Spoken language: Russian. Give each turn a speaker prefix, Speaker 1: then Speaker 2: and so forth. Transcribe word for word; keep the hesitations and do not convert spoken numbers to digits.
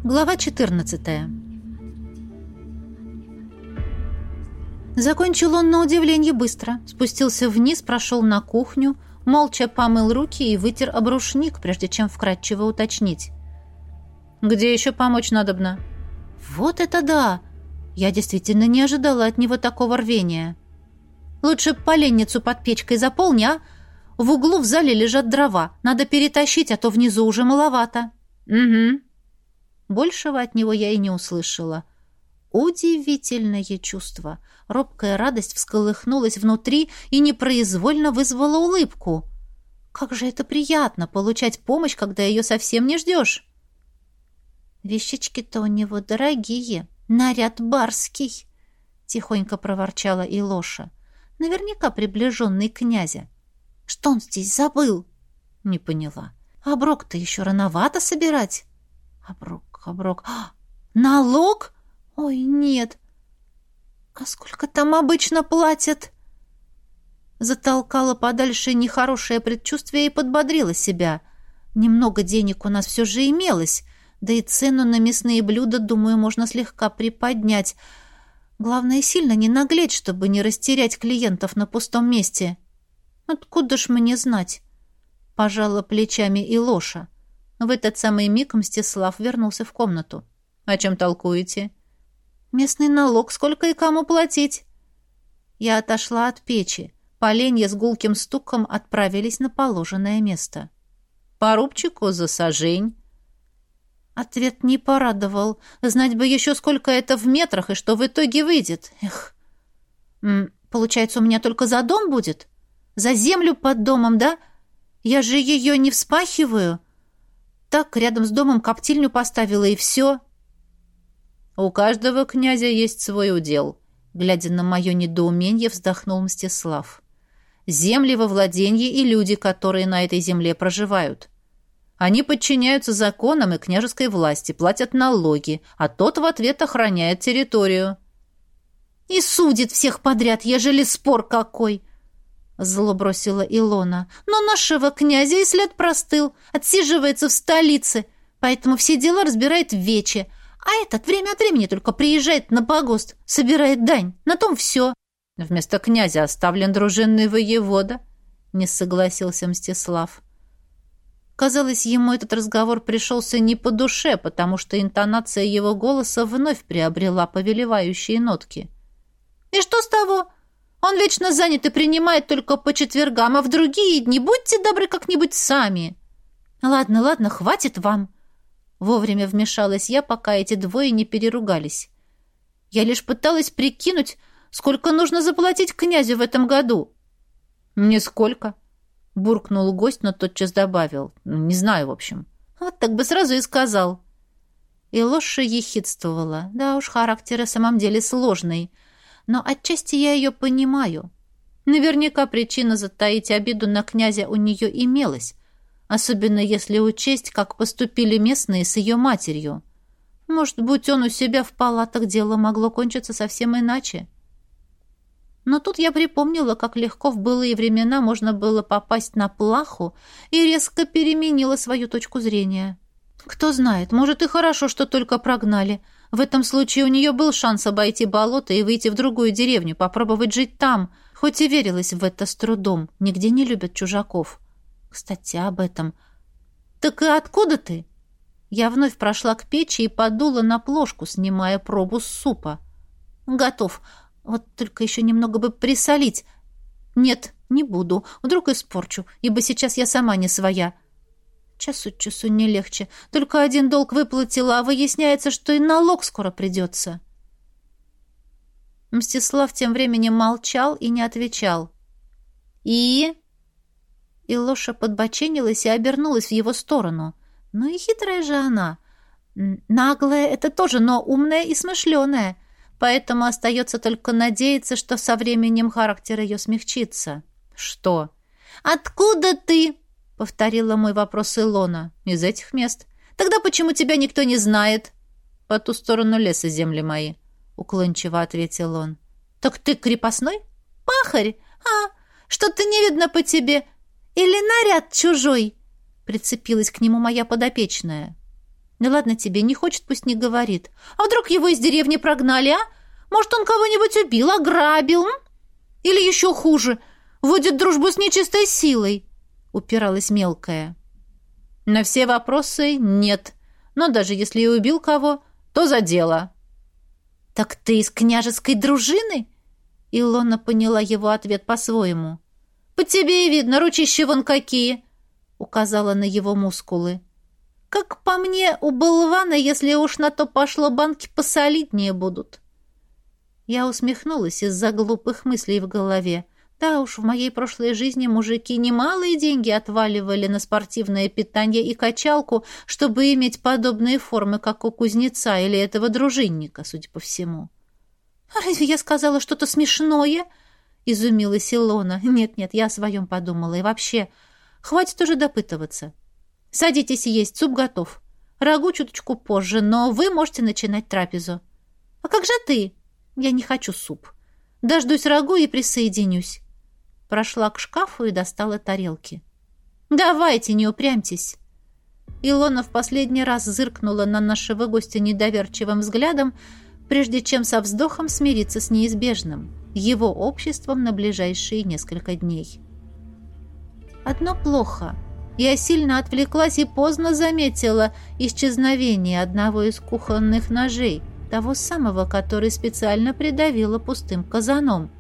Speaker 1: Глава четырнадцатая. Закончил он на удивление быстро. Спустился вниз, прошел на кухню, молча помыл руки и вытер об рушник, прежде чем вкратчиво уточнить. «Где еще помочь надобно?» «Вот это да! Я действительно не ожидала от него такого рвения. Лучше поленницу под печкой заполни, а? В углу в зале лежат дрова. Надо перетащить, а то внизу уже маловато». «Угу». Большего от него я и не услышала. Удивительное чувство. Робкая радость всколыхнулась внутри и непроизвольно вызвала улыбку. Как же это приятно — получать помощь, когда ее совсем не ждешь. «Вещички-то у него дорогие, наряд барский», — тихонько проворчала Илоша. «Наверняка приближенный князя. Что он здесь забыл?» «Не поняла. Оброк-то еще рановато собирать». «Оброк, оброк. А, налог? Ой, нет. А сколько там обычно платят?» Затолкала подальше нехорошее предчувствие и подбодрила себя. Немного денег у нас все же имелось, да и цену на мясные блюда, думаю, можно слегка приподнять. Главное, сильно не наглеть, чтобы не растерять клиентов на пустом месте. «Откуда ж мне знать?» — пожала плечами Илоша. В этот самый миг Мстислав вернулся в комнату. «О чем толкуете?» «Местный налог, сколько и кому платить?» Я отошла от печи. Поленья с гулким стуком отправились на положенное место. «По рубчику за сажень». Ответ не порадовал. Знать бы еще, сколько это в метрах и что в итоге выйдет. Эх. М, получается, у меня только за дом будет? За землю под домом, да? Я же ее не вспахиваю. Так, рядом с домом коптильню поставила, и все. «У каждого князя есть свой удел», — глядя на мое недоумение, вздохнул Мстислав. «Земли во владении и люди, которые на этой земле проживают. Они подчиняются законам и княжеской власти, платят налоги, а тот в ответ охраняет территорию». «И судит всех подряд, ежели спор какой!» — зло бросила Илона. «Но нашего князя и след простыл, отсиживается в столице, поэтому все дела разбирает в вече, а этот время от времени только приезжает на погост, собирает дань, на том все». «Вместо князя оставлен дружинный воевода», — не согласился Мстислав. Казалось, ему этот разговор пришелся не по душе, потому что интонация его голоса вновь приобрела повелевающие нотки. «И что с того? Он вечно занят и принимает только по четвергам, а в другие дни будьте добры как-нибудь сами». «Ладно, ладно, хватит вам». Вовремя вмешалась я, пока эти двое не переругались. Я лишь пыталась прикинуть, сколько нужно заплатить князю в этом году. «Нисколько», — буркнул гость, но тотчас добавил. «Не знаю, в общем». «Вот так бы сразу и сказал». И Лоша ехидствовала. Да уж, характер в самом деле сложный. Но отчасти я ее понимаю. Наверняка причина затаить обиду на князя у нее имелась, особенно если учесть, как поступили местные с ее матерью. Может, будь он у себя в палатах, дело могло кончиться совсем иначе. Но тут я припомнила, как легко в былые времена можно было попасть на плаху, и резко переменила свою точку зрения. Кто знает, может, и хорошо, что только прогнали. В этом случае у нее был шанс обойти болото и выйти в другую деревню, попробовать жить там, хоть и верилась в это с трудом. Нигде не любят чужаков. Кстати, об этом. «Так и откуда ты?» Я вновь прошла к печи и подула на плошку, снимая пробу с супа. «Готов. Вот только еще немного бы присолить. Нет, не буду. Вдруг испорчу, ибо сейчас я сама не своя. Час от часу не легче. Только один долг выплатила, а выясняется, что и налог скоро придется». Мстислав тем временем молчал и не отвечал. «И?» Илоша подбоченилась и обернулась в его сторону. «Ну и хитрая же она. Наглая — это тоже, но умная и смышленая. Поэтому остается только надеяться, что со временем характер ее смягчится». «Что?» «Откуда ты?» — повторила мой вопрос Илона. «Из этих мест». «Тогда почему тебя никто не знает?» «По ту сторону леса земли мои», — уклончиво ответил он. «Так ты крепостной? Пахарь? А, что-то не видно по тебе. Или наряд чужой?» — прицепилась к нему моя подопечная. Да ладно тебе, не хочет, пусть не говорит. А вдруг его из деревни прогнали, а? Может, он кого-нибудь убил, ограбил? М? Или еще хуже, вводит дружбу с нечистой силой?» — упиралась мелкая. На все вопросы нет. Но даже если и убил кого, то за дело. «Так ты из княжеской дружины?» Илона поняла его ответ по-своему. «По тебе и видно, ручища вон какие!» — указала на его мускулы. «Как по мне, у болвана, если уж на то пошло, банки посолиднее будут». Я усмехнулась из-за глупых мыслей в голове. Да уж, в моей прошлой жизни мужики немалые деньги отваливали на спортивное питание и качалку, чтобы иметь подобные формы, как у кузнеца или этого дружинника, судя по всему. «А разве я сказала что-то смешное?» — изумилась Илона. «Нет-нет, я о своем подумала. И вообще, хватит уже допытываться. Садитесь есть, суп готов. Рагу чуточку позже, но вы можете начинать трапезу». «А как же ты?» «Я не хочу суп. Дождусь рагу и присоединюсь». Прошла к шкафу и достала тарелки. «Давайте, не упрямьтесь». Илона в последний раз зыркнула на нашего гостя недоверчивым взглядом, прежде чем со вздохом смириться с неизбежным, его обществом на ближайшие несколько дней. Одно плохо. Я сильно отвлеклась и поздно заметила исчезновение одного из кухонных ножей, того самого, который специально придавила пустым казаном.